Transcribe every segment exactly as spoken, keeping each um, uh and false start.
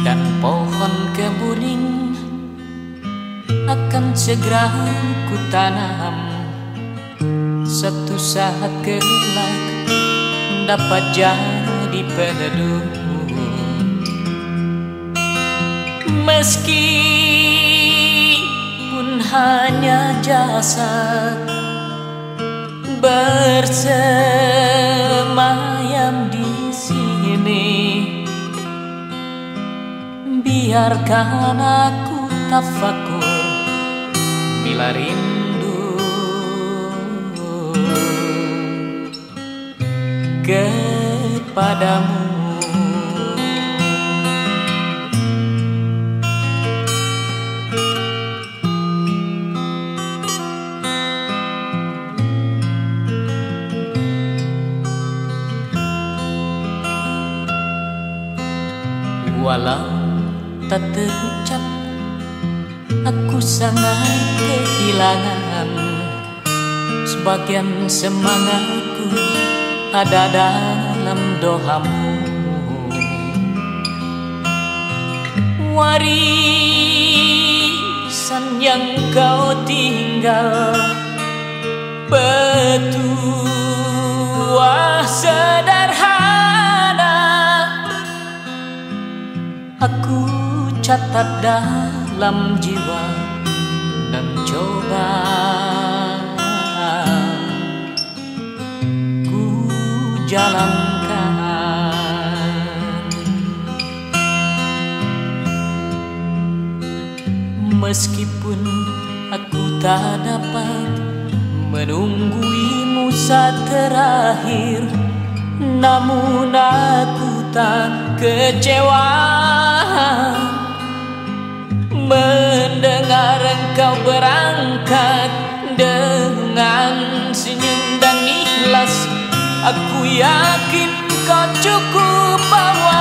dan pohon kemuning akan segera kutanam. Satu saat kelak dapat jadi peneduh. Meskipun hanya jasad bersemayam di sini, biarkan aku tafakur bila rindu kepadamu. Walau tak terucap, aku sangat kehilangan. Sebagian semangatku ada dalam doamu. Warisan yang kau tinggal, petuah sederhana, aku catat dalam jiwa dan coba ku jalankan. Meskipun aku tak dapat menungguimu saat terakhir, namun aku tak kecewa mendengar engkau berangkat dengan senyum dan ikhlas. Aku yakin kau cukup bawa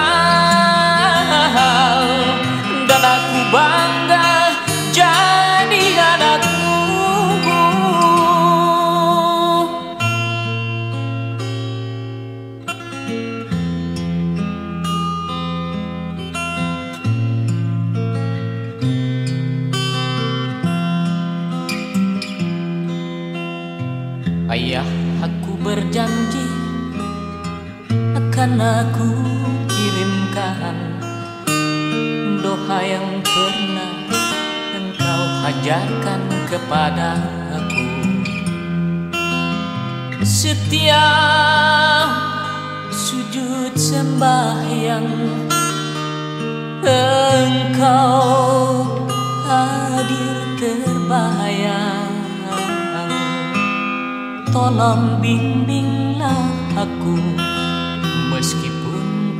bekal, dan aku bangga jadi anakmu. Ayah, aku berjanji akan aku kirimkan doa yang pernah engkau ajarkan kepada aku. Setiap sujud sembahyang engkau hadir terbayang. Tolong bimbinglah aku meskipun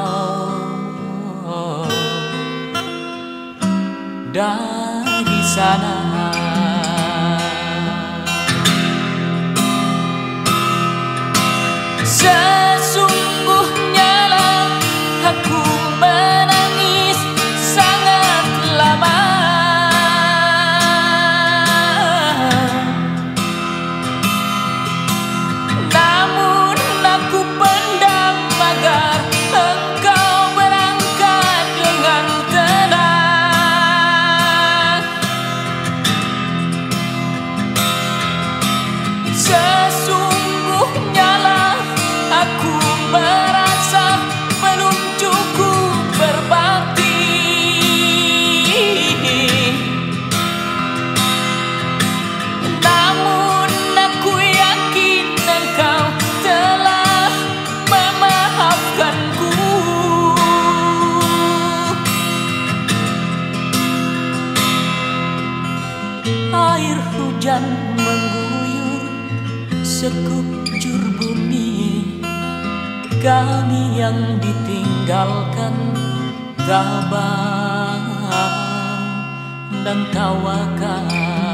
kau dari sana. Sesungguhnya lah aku menangis sangat lama, namun aku pendam agar engkau berangkat dengan tenang. Sesungguhnya lah aku merasa belum cukup berbakti, namun aku yakin engkau telah memaafkanku. Air hujan mengguyur sekujur bumi, kami yang ditinggalkan tabah dan tawakal.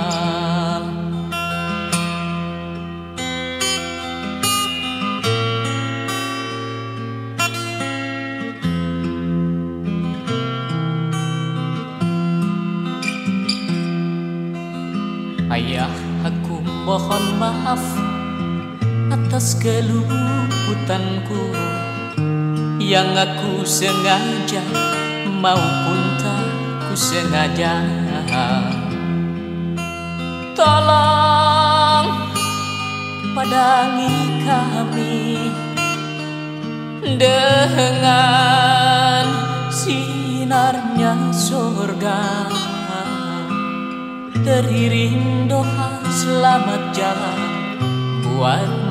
Ayah, aku mohon maaf atas keluputanku yang aku sengaja maupun tak ku sengaja. Tolong padangi kami dengan sinarnya surga. Teriring doa selamat jalan buat